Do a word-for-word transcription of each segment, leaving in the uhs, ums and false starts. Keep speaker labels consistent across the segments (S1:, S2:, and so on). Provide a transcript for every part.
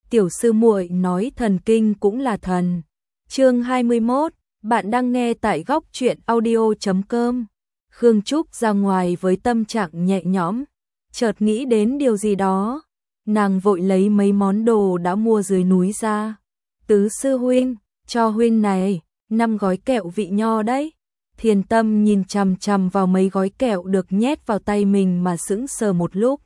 S1: tiểu sư muội nói thần kinh cũng là thần. Chương hai mươi mốt, bạn đang nghe tại góc truyện audio chấm com. Khương Trúc ra ngoài với tâm trạng nhẹ nhõm, chợt nghĩ đến điều gì đó, nàng vội lấy mấy món đồ đã mua dưới núi ra. Tứ sư huynh, cho huynh này, năm gói kẹo vị nho đấy. Thiền Tâm nhìn chằm chằm vào mấy gói kẹo được nhét vào tay mình mà sững sờ một lúc.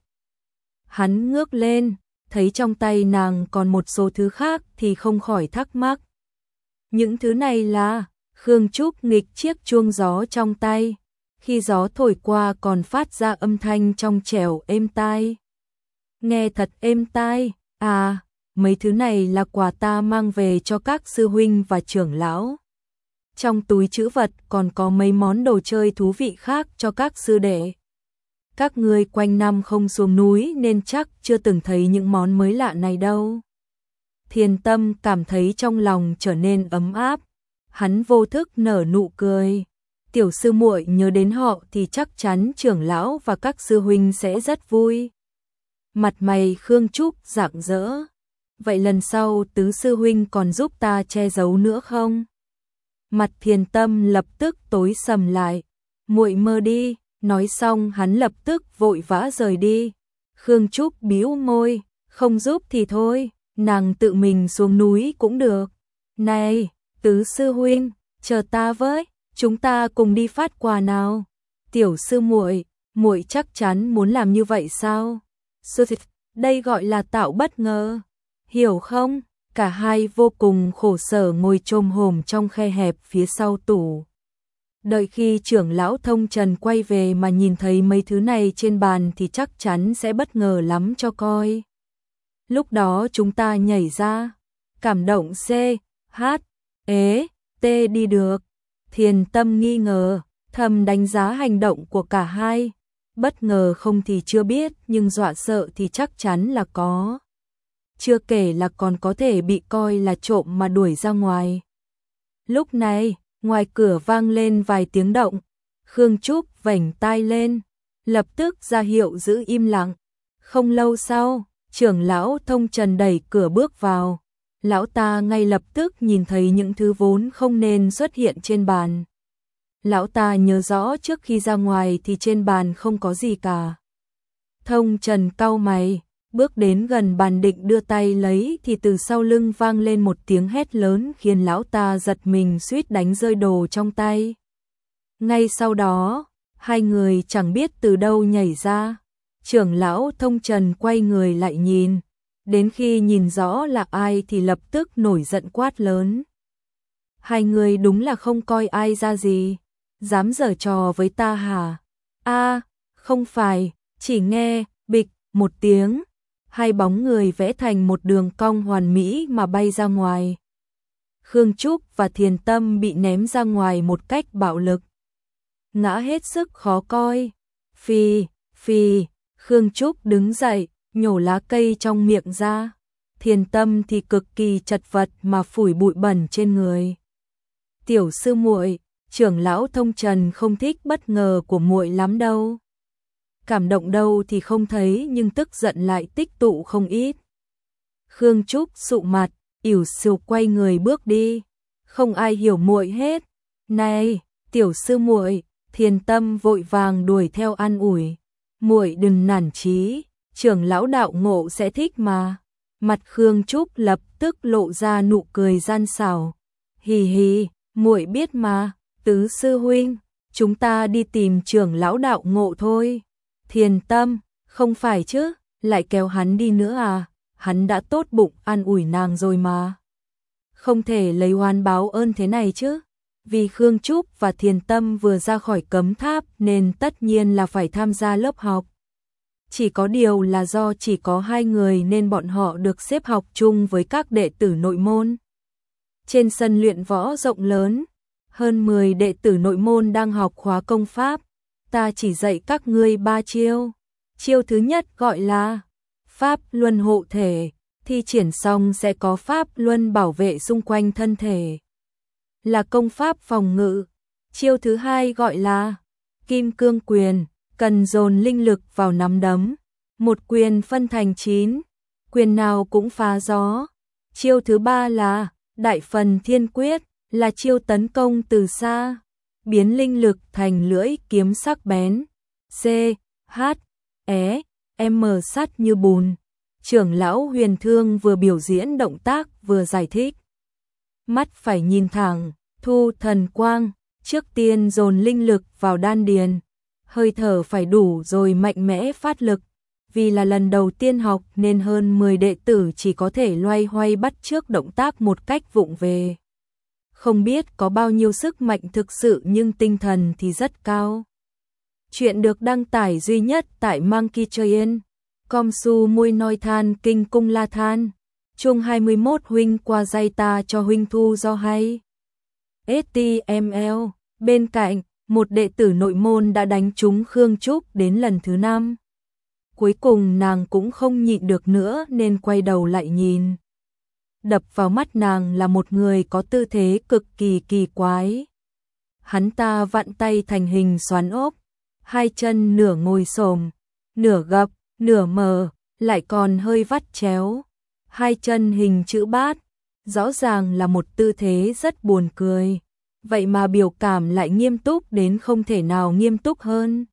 S1: Hắn ngước lên, thấy trong tay nàng còn một số thứ khác thì không khỏi thắc mắc. Những thứ này là, Khương Trúc nghịch chiếc chuông gió trong tay, khi gió thổi qua còn phát ra âm thanh trong trẻo êm tai. Nghe thật êm tai, à, mấy thứ này là quà ta mang về cho các sư huynh và trưởng lão. Trong túi trữ vật còn có mấy món đồ chơi thú vị khác cho các sư đệ. Các ngươi quanh năm không xuống núi nên chắc chưa từng thấy những món mới lạ này đâu. Thiền Tâm cảm thấy trong lòng trở nên ấm áp, hắn vô thức nở nụ cười. Tiểu sư muội nhớ đến họ thì chắc chắn trưởng lão và các sư huynh sẽ rất vui. Mặt mày Khương Trúc rạng rỡ. Vậy lần sau tứ sư huynh còn giúp ta che giấu nữa không? Mặt Thiền Tâm lập tức tối sầm lại. Muội mơ đi. Nói xong hắn lập tức vội vã rời đi. Khương Trúc bĩu môi, không giúp thì thôi, nàng tự mình xuống núi cũng được. Này, tứ sư huynh, chờ ta với, chúng ta cùng đi phát quà nào. Tiểu sư muội, muội chắc chắn muốn làm như vậy sao? Đây gọi là tạo bất ngờ, hiểu không? Cả hai vô cùng khổ sở ngồi chồm hổm trong khe hẹp phía sau tủ. Đợi khi trưởng lão Thông Trần quay về mà nhìn thấy mấy thứ này trên bàn thì chắc chắn sẽ bất ngờ lắm cho coi. Lúc đó chúng ta nhảy ra, cảm động C, H, ế, T đi được. Thiền Tâm nghi ngờ, thầm đánh giá hành động của cả hai. Bất ngờ không thì chưa biết, nhưng dọa sợ thì chắc chắn là có. Chưa kể là còn có thể bị coi là trộm mà đuổi ra ngoài. Lúc này, ngoài cửa vang lên vài tiếng động, Khương Trúc vểnh tai lên, lập tức ra hiệu giữ im lặng. Không lâu sau, trưởng lão Thông Trần đẩy cửa bước vào, lão ta ngay lập tức nhìn thấy những thứ vốn không nên xuất hiện trên bàn. Lão ta nhớ rõ trước khi ra ngoài thì trên bàn không có gì cả. Thông Trần cau mày, bước đến gần bàn định đưa tay lấy thì từ sau lưng vang lên một tiếng hét lớn khiến lão ta giật mình suýt đánh rơi đồ trong tay. Ngay sau đó, hai người chẳng biết từ đâu nhảy ra. Trưởng lão Thông Trần quay người lại nhìn, đến khi nhìn rõ là ai thì lập tức nổi giận quát lớn. Hai người đúng là không coi ai ra gì, dám giở trò với ta hả? A, không phải, chỉ nghe bịch một tiếng. Hai bóng người vẽ thành một đường cong hoàn mỹ mà bay ra ngoài. Khương Trúc và Thiền Tâm bị ném ra ngoài một cách bạo lực, ngã hết sức khó coi. Phì, phì, Khương Trúc đứng dậy, nhổ lá cây trong miệng ra. Thiền Tâm thì cực kỳ chật vật mà phủi bụi bẩn trên người. Tiểu sư muội, trưởng lão Thông Trần không thích bất ngờ của muội lắm đâu. Cảm động đâu thì không thấy nhưng tức giận lại tích tụ không ít. Khương Trúc sụ mặt, ỉu xìu quay người bước đi. Không ai hiểu muội hết. Này, tiểu sư muội, Thiền Tâm vội vàng đuổi theo an ủi. Muội đừng nản chí, trưởng lão đạo ngộ sẽ thích mà. Mặt Khương Trúc lập tức lộ ra nụ cười gian xảo. Hì hì, muội biết mà, tứ sư huynh, chúng ta đi tìm trưởng lão đạo ngộ thôi. Thiền Tâm, không phải chứ, lại kéo hắn đi nữa à, hắn đã tốt bụng an ủi nàng rồi mà. Không thể lấy oán báo ơn thế này chứ, vì Khương Trúc và Thiền Tâm vừa ra khỏi cấm tháp nên tất nhiên là phải tham gia lớp học. Chỉ có điều là do chỉ có hai người nên bọn họ được xếp học chung với các đệ tử nội môn. Trên sân luyện võ rộng lớn, hơn mười đệ tử nội môn đang học khóa công pháp. Ta chỉ dạy các ngươi ba chiêu. Chiêu thứ nhất gọi là Pháp Luân hộ thể, thi triển xong sẽ có Pháp Luân bảo vệ xung quanh thân thể, là công pháp phòng ngự. Chiêu thứ hai gọi là Kim Cương Quyền, cần dồn linh lực vào nắm đấm, một quyền phân thành chín, quyền nào cũng phá gió. Chiêu thứ ba là Đại Phần Thiên Quyết, là chiêu tấn công từ xa, biến linh lực thành lưỡi kiếm sắc bén. C, H, E, M sắt như bùn. Trưởng lão Huyền Thương vừa biểu diễn động tác vừa giải thích. Mắt phải nhìn thẳng, thu thần quang, trước tiên dồn linh lực vào đan điền. Hơi thở phải đủ rồi mạnh mẽ phát lực. Vì là lần đầu tiên học nên hơn mười đệ tử chỉ có thể loay hoay bắt chước động tác một cách vụng về. Không biết có bao nhiêu sức mạnh thực sự nhưng tinh thần thì rất cao. Chuyện được đăng tải duy nhất tại Monkey Train. Comsu Mui Noi Than Kinh Cung La Than. Chung hai mươi mốt huynh qua dây ta cho huynh thu do hay. ét tê em lờ. Bên cạnh, một đệ tử nội môn đã đánh trúng Khương Trúc đến lần thứ năm. Cuối cùng nàng cũng không nhịn được nữa nên quay đầu lại nhìn. Đập vào mắt nàng là một người có tư thế cực kỳ kỳ quái. Hắn ta vặn tay thành hình xoắn ốc, hai chân nửa ngồi xổm, nửa gập, nửa mờ, lại còn hơi vắt chéo, hai chân hình chữ bát, rõ ràng là một tư thế rất buồn cười. Vậy mà biểu cảm lại nghiêm túc đến không thể nào nghiêm túc hơn.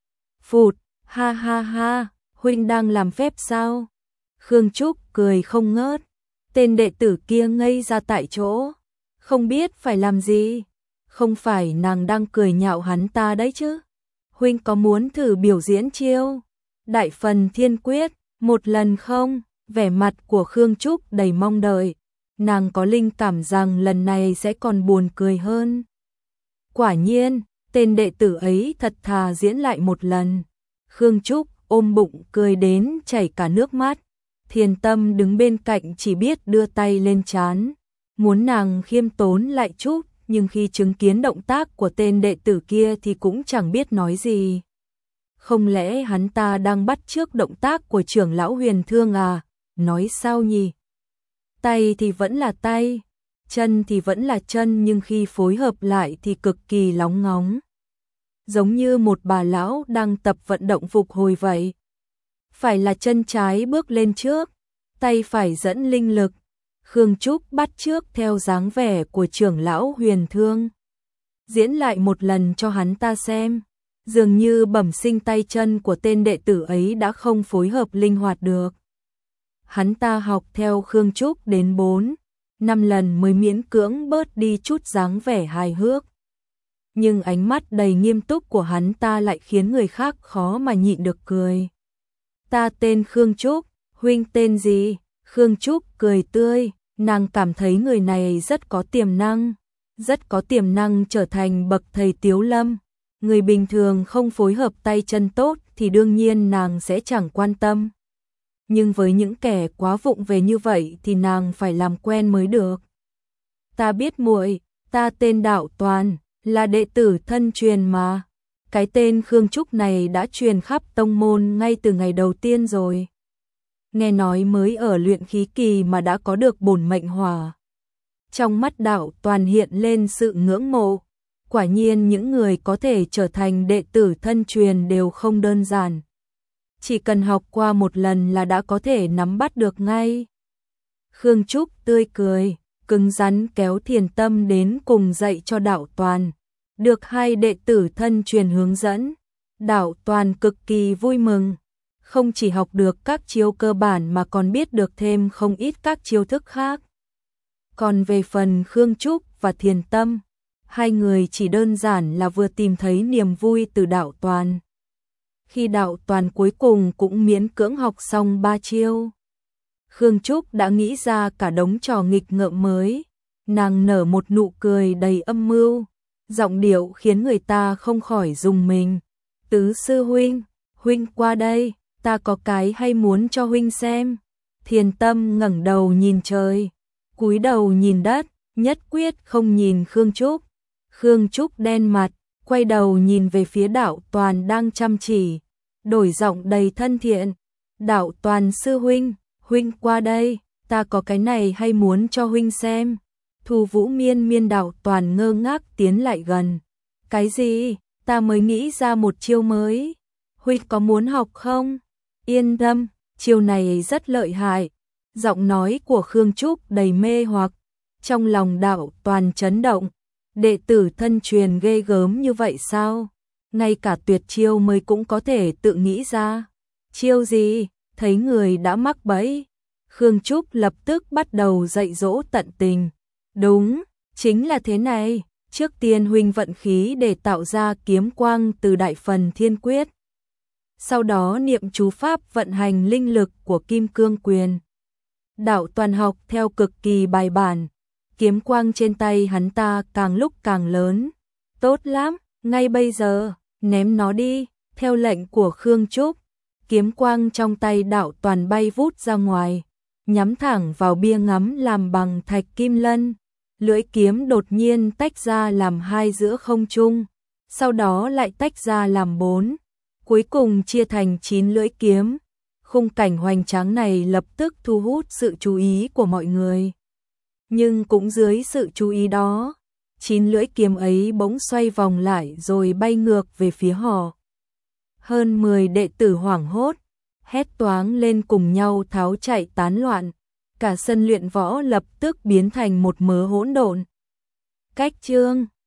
S1: Phụt, ha ha ha, huynh đang làm phép sao? Khương Trúc cười không ngớt. Tên đệ tử kia ngây ra tại chỗ, không biết phải làm gì. Không phải nàng đang cười nhạo hắn ta đấy chứ? Huynh có muốn thử biểu diễn chiêu Đại Phần Thiên Quyết một lần không? Vẻ mặt của Khương Trúc đầy mong đợi. Nàng có linh cảm rằng lần này sẽ còn buồn cười hơn. Quả nhiên, tên đệ tử ấy thật thà diễn lại một lần. Khương Trúc ôm bụng cười đến chảy cả nước mắt. Thiền Tâm đứng bên cạnh chỉ biết đưa tay lên trán, muốn nàng khiêm tốn lại chút, nhưng khi chứng kiến động tác của tên đệ tử kia thì cũng chẳng biết nói gì. Không lẽ hắn ta đang bắt chước động tác của trưởng lão Huyền Thương à? Nói sao nhỉ? Tay thì vẫn là tay, chân thì vẫn là chân, nhưng khi phối hợp lại thì cực kỳ lóng ngóng. Giống như một bà lão đang tập vận động phục hồi vậy. Phải là chân trái bước lên trước, tay phải dẫn linh lực. Khương Trúc bắt chước theo dáng vẻ của trưởng lão Huyền Thương. Diễn lại một lần cho hắn ta xem. Dường như bẩm sinh tay chân của tên đệ tử ấy đã không phối hợp linh hoạt được. Hắn ta học theo Khương Trúc đến bốn, năm lần mới miễn cưỡng bớt đi chút dáng vẻ hài hước. Nhưng ánh mắt đầy nghiêm túc của hắn ta lại khiến người khác khó mà nhịn được cười. Ta tên Khương Trúc, huynh tên gì? Khương Trúc cười tươi, nàng cảm thấy người này rất có tiềm năng, rất có tiềm năng trở thành bậc thầy Tiếu Lâm. Người bình thường không phối hợp tay chân tốt thì đương nhiên nàng sẽ chẳng quan tâm. Nhưng với những kẻ quá vụng về như vậy thì nàng phải làm quen mới được. Ta biết muội, ta tên Đạo Toàn, là đệ tử thân truyền mà. Cái tên Khương Trúc này đã truyền khắp tông môn ngay từ ngày đầu tiên rồi. Nghe nói mới ở luyện khí kỳ mà đã có được bổn mệnh hỏa. Trong mắt Đạo Toàn hiện lên sự ngưỡng mộ. Quả nhiên những người có thể trở thành đệ tử thân truyền đều không đơn giản. Chỉ cần học qua một lần là đã có thể nắm bắt được ngay. Khương Trúc tươi cười, cứng rắn kéo Thiền Tâm đến cùng dạy cho Đạo Toàn. Được hai đệ tử thân truyền hướng dẫn, Đạo Toàn cực kỳ vui mừng. Không chỉ học được các chiêu cơ bản mà còn biết được thêm không ít các chiêu thức khác. Còn về phần Khương Trúc và Thiền Tâm, hai người chỉ đơn giản là vừa tìm thấy niềm vui từ Đạo Toàn. Khi Đạo Toàn cuối cùng cũng miễn cưỡng học xong ba chiêu, Khương Trúc đã nghĩ ra cả đống trò nghịch ngợm mới. Nàng nở một nụ cười đầy âm mưu, giọng điệu khiến người ta không khỏi rùng mình. Tứ sư huynh, huynh qua đây, ta có cái hay muốn cho huynh xem. Thiền Tâm ngẩng đầu nhìn trời, cúi đầu nhìn đất, nhất quyết không nhìn Khương Trúc. Khương Trúc đen mặt, quay đầu nhìn về phía Đạo Toàn đang chăm chỉ, đổi giọng đầy thân thiện. Đạo Toàn sư huynh, huynh qua đây, ta có cái này hay muốn cho huynh xem. Thu Vũ miên miên. Đạo Toàn ngơ ngác tiến lại gần. Cái gì? Ta mới nghĩ ra một chiêu mới. Huynh có muốn học không? Yên tâm, chiêu này rất lợi hại. Giọng nói của Khương Trúc đầy mê hoặc, trong lòng Đạo Toàn chấn động. Đệ tử thân truyền ghê gớm như vậy sao? Ngay cả tuyệt chiêu mới cũng có thể tự nghĩ ra. Chiêu gì? Thấy người đã mắc bẫy, Khương Trúc lập tức bắt đầu dạy dỗ tận tình. Đúng, chính là thế này. Trước tiên huynh vận khí để tạo ra kiếm quang từ đại phần thiên quyết. Sau đó niệm chú pháp vận hành linh lực của kim cương quyền. Đạo Toàn học theo cực kỳ bài bản. Kiếm quang trên tay hắn ta càng lúc càng lớn. Tốt lắm, ngay bây giờ, ném nó đi. Theo lệnh của Khương Trúc, kiếm quang trong tay Đạo Toàn bay vút ra ngoài, nhắm thẳng vào bia ngắm làm bằng thạch kim lân. Lưỡi kiếm đột nhiên tách ra làm hai giữa không trung, sau đó lại tách ra làm bốn, cuối cùng chia thành chín lưỡi kiếm. Khung cảnh hoành tráng này lập tức thu hút sự chú ý của mọi người. Nhưng cũng dưới sự chú ý đó, chín lưỡi kiếm ấy bỗng xoay vòng lại rồi bay ngược về phía họ. Hơn mười đệ tử hoảng hốt, hét toáng lên cùng nhau tháo chạy tán loạn. Cả sân luyện võ lập tức biến thành một mớ hỗn độn. Cách chương